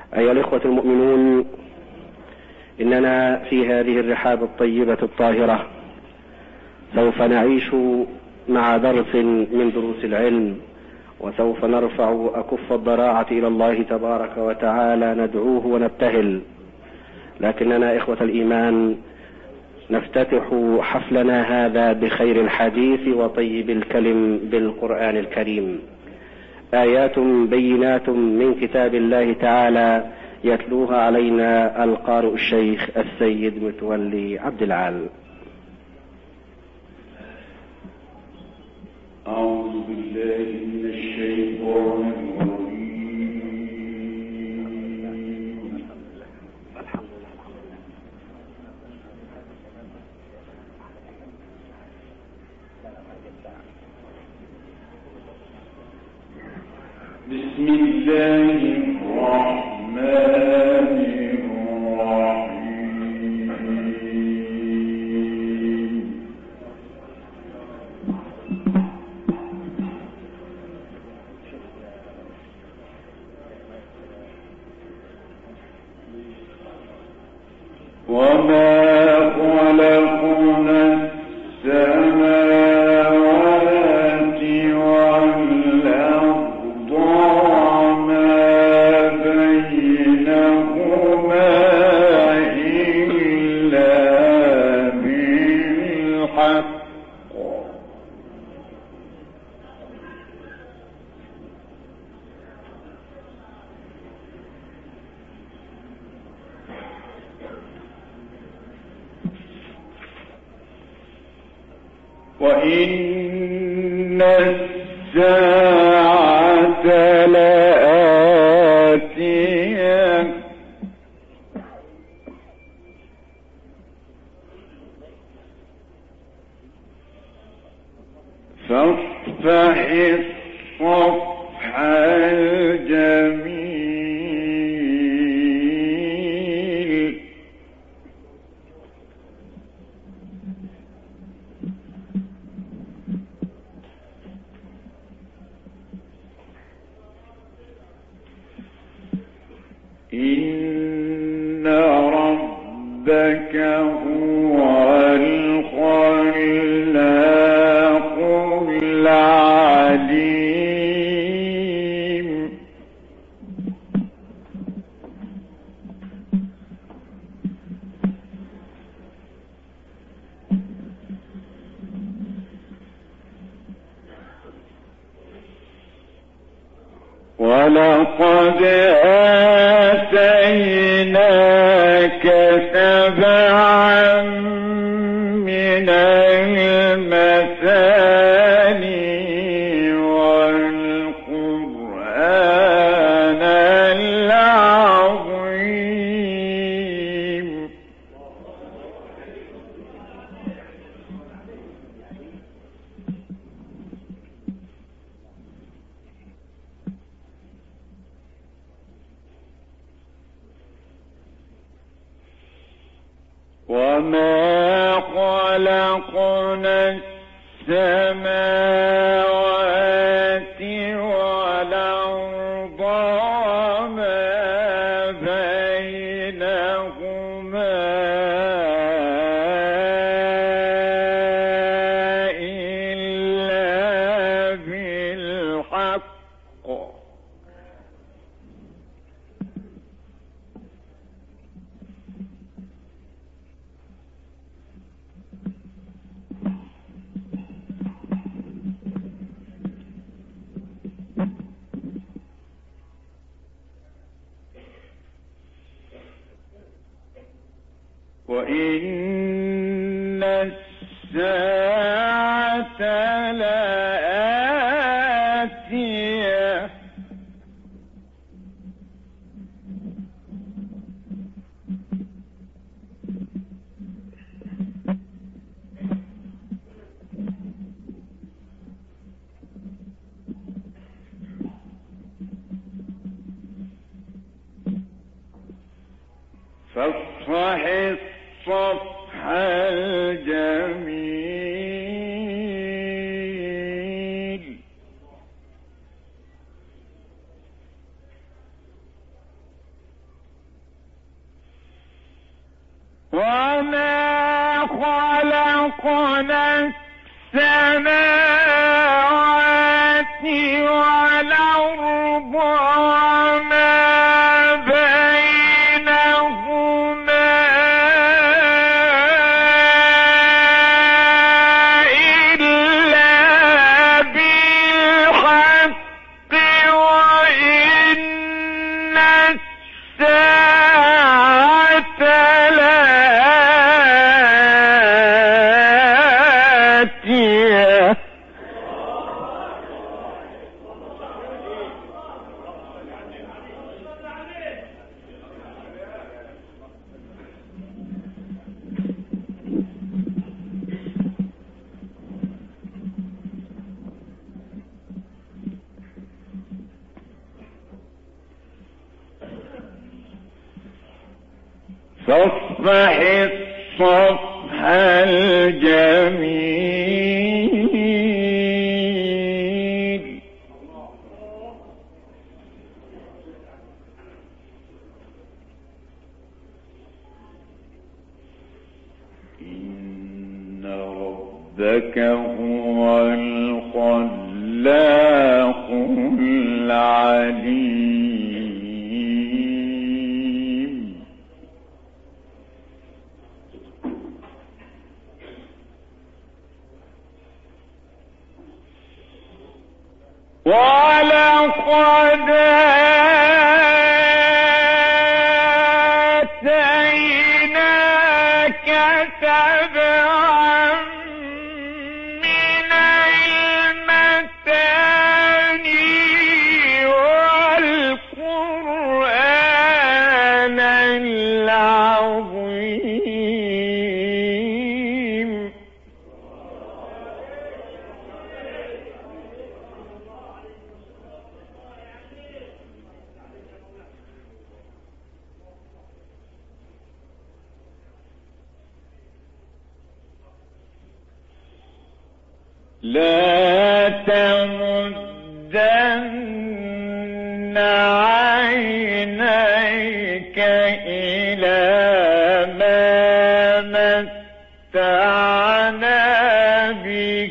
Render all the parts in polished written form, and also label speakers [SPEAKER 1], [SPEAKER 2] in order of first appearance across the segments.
[SPEAKER 1] أيها الإخوة المؤمنون، إننا في هذه الرحاب الطيبة الطاهرة سوف نعيش مع درس من دروس العلم، وسوف نرفع أكف الضراعة إلى الله تبارك وتعالى ندعوه ونبتهل. لكننا إخوة الإيمان نفتتح حفلنا هذا بخير الحديث وطيب الكلم بالقرآن الكريم، آيات بينات من كتاب الله تعالى يتلوها علينا القارئ الشيخ السيد متولي عبد العال.
[SPEAKER 2] أعوذ بالله من الشيطان الرجيم. بسم الله الرحمن الرحيم. وما خلقنا السماوات والأرض وما بينهما إلا بالحق وإن الساعة لآتية فاصفح الصفح الجميل إن ربك هو الخلاق العليم. ولقد آتيناك سبعا من المثاني والقرآن العظيم. وما خلقنا السماوات والأرض وما بينهما إلا بالحق وإن الساعة لآتية فاصفح الصفح الجميل السماوات والأرض وما بينهما إلا بالحق وإن الساعة لآتية فاصفح الصفح الجميل إن ربك هو الخلاق العليم ولقد آتيناك سبعا من المثاني والقرآن العظيم لا تمدن عينيك إلى ما متعنا به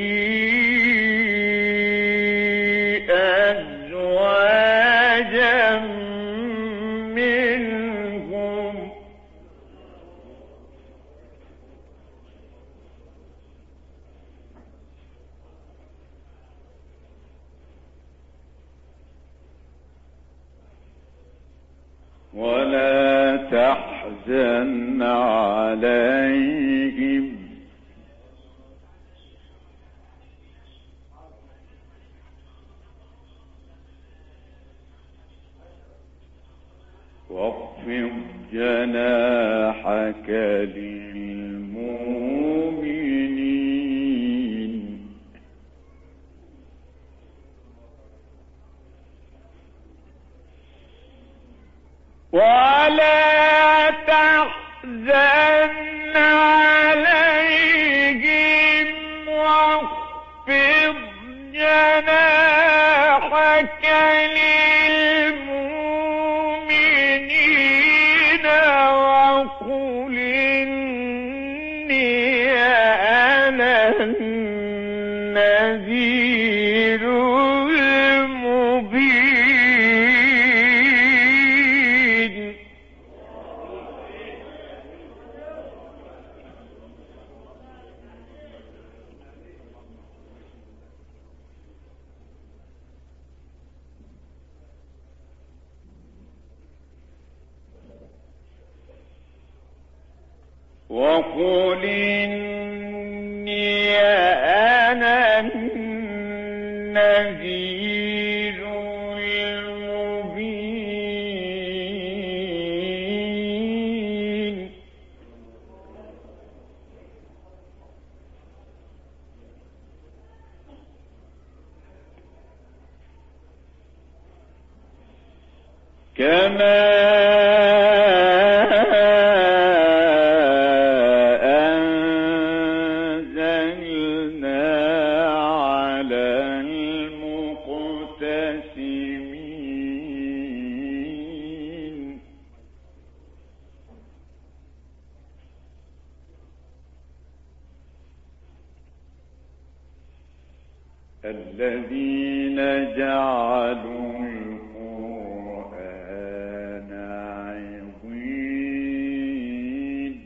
[SPEAKER 2] أزواجا منهم ولا تحزن عليهم واخفض جناحك للمؤمنين ولا تحزن عليهم واخفض جناحك للمؤمنين وقل إني أنا النذير المبين وقل إني أنا النذير المبين كما الذين جعلوا القرآن عضين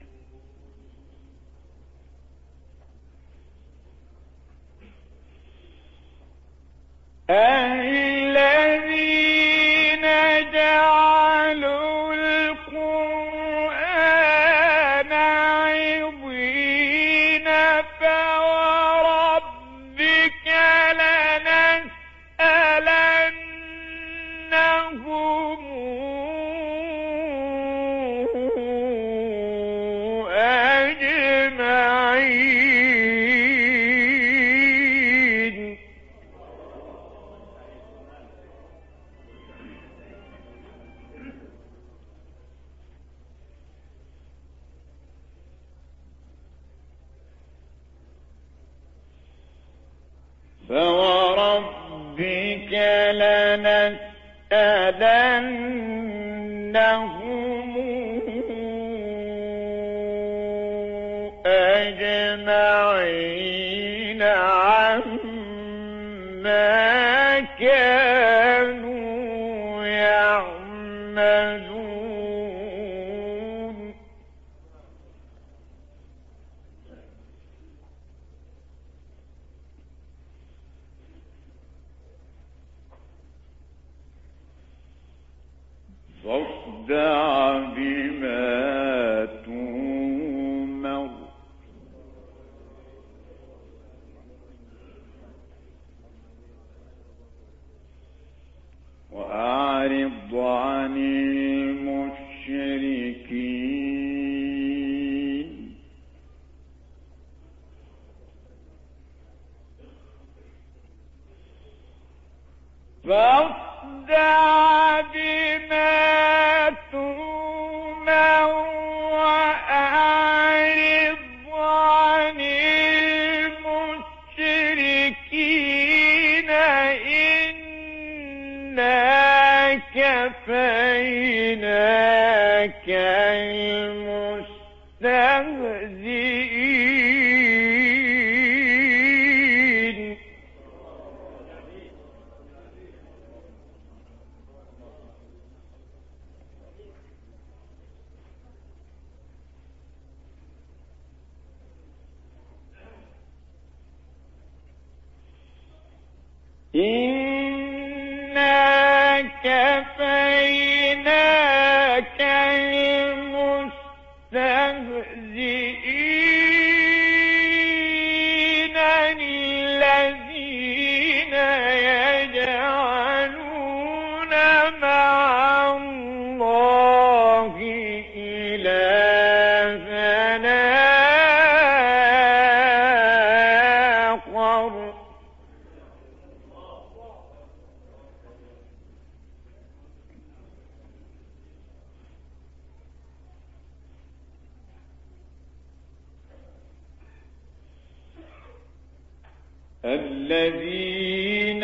[SPEAKER 2] الذين جعلوا القرآن عضين فوربك لنسألنهم أجمعين فوربك لنسألنهم أجمعين عما كانوا يعملون فاصدع بما تؤمر وأعرض عن المشركين فاصدع بما تؤمر وأعرض عن المشركين إنا كفيناك المستهزئين إنا كفيناك المستهزئين الذين يجعلون مع الله إلهنا آخر الذين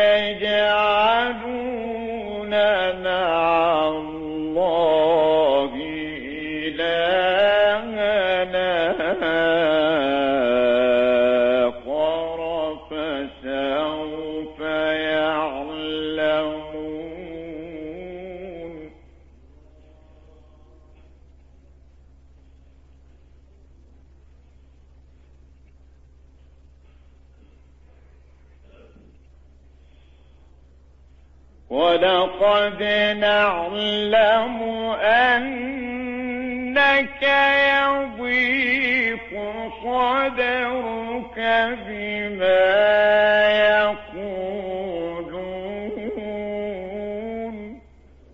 [SPEAKER 2] يجعلون مع الله إلهنا آخر فسوف يعلمون ولقد نعلم أنك يضيق صدرك بما يقولون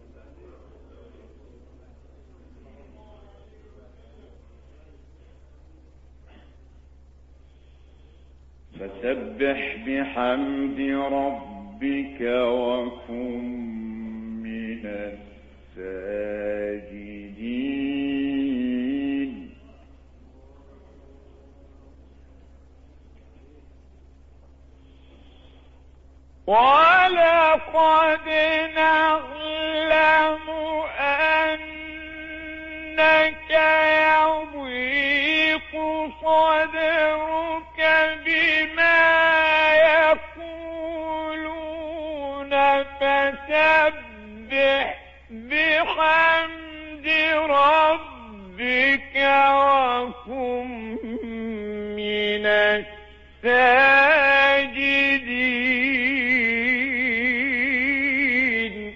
[SPEAKER 2] فسبح بحمد ربك وكن من الساجدين ولقد نعلم أنك يضيق صدرك بما يقولون بحمد ربك وكن من الساجدين.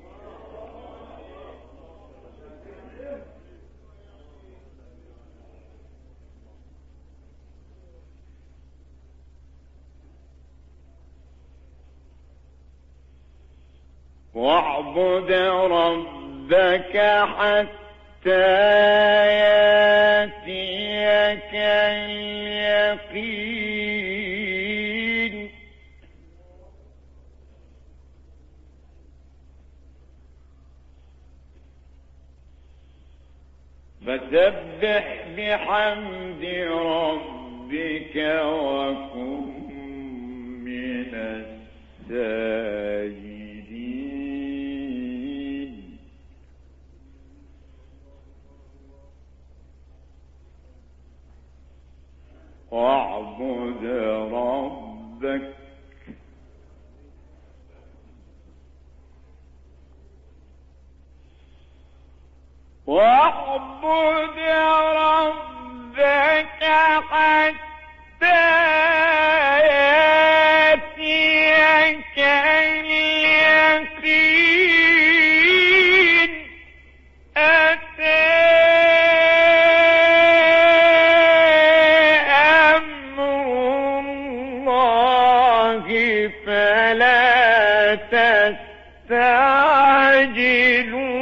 [SPEAKER 2] واعبد ربك حتى يأتيك اليقين. فسبح بحمد ربك وكن من الساجدين. واعبد ربك حتى يأتيك اليقين. أتى أمر الله فلا تستعجلوا.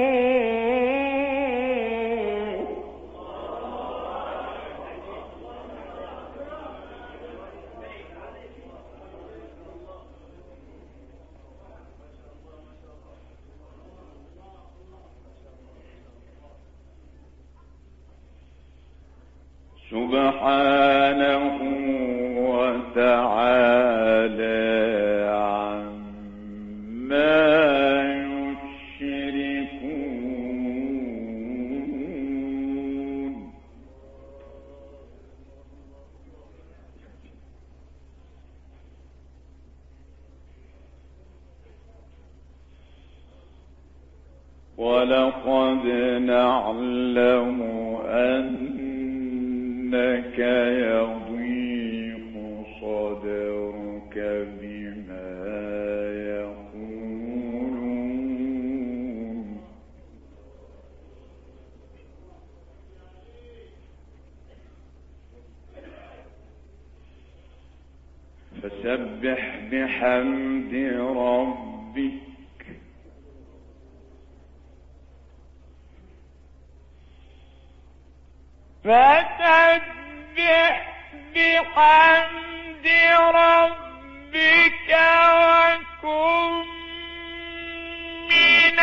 [SPEAKER 2] سبحانه وتعالى عما يشركون. ولقد نعلم أنك يضيق صدرك بما يقولون. فسبح بحمد ربك فسبح بحمد ربك وكن من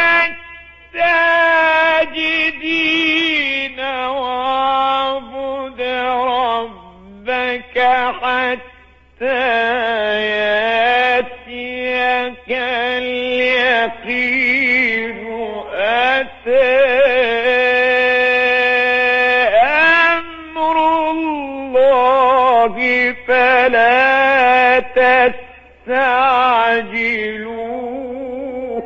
[SPEAKER 2] الساجدين. واعبد ربك حتى يأتيك اليقين. أتى فلا تستعجلوا.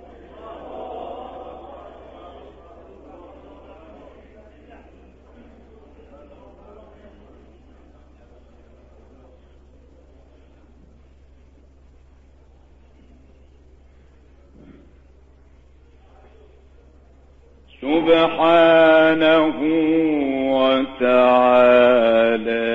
[SPEAKER 2] سبحانه وتعالى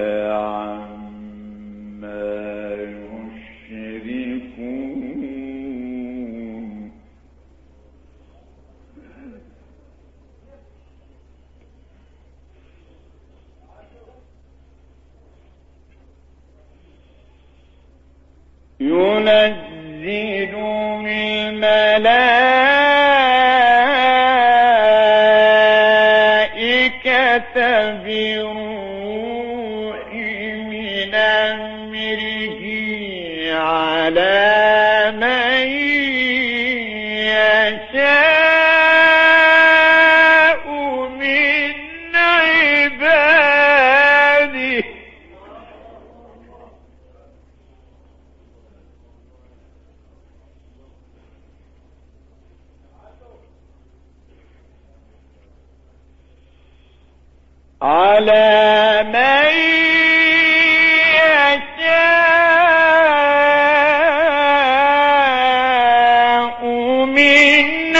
[SPEAKER 2] ينزل الملائكة بالروح من أمره على من يشاء من عباده. على من يشاء من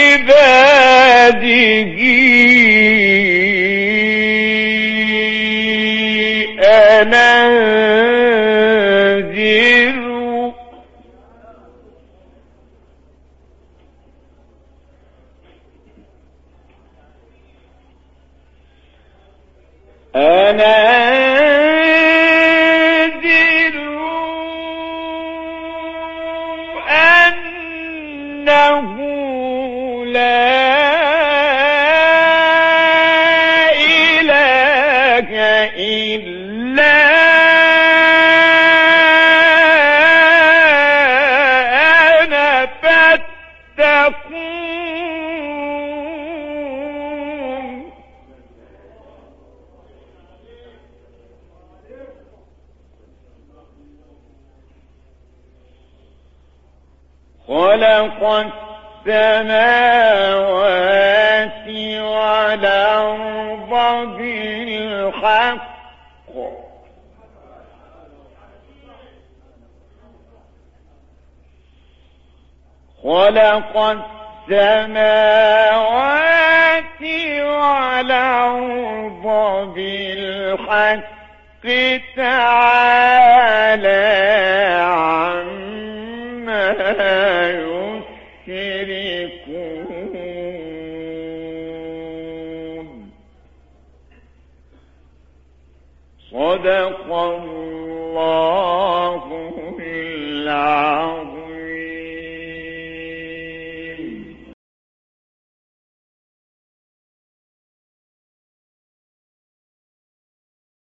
[SPEAKER 2] عباده أن أنذروا أنه لا إله إلا أنا فاتقون خلق السماوات والأرض بالحق خلق السماوات والأرض بالحق تعالى عما يشركون صدق الله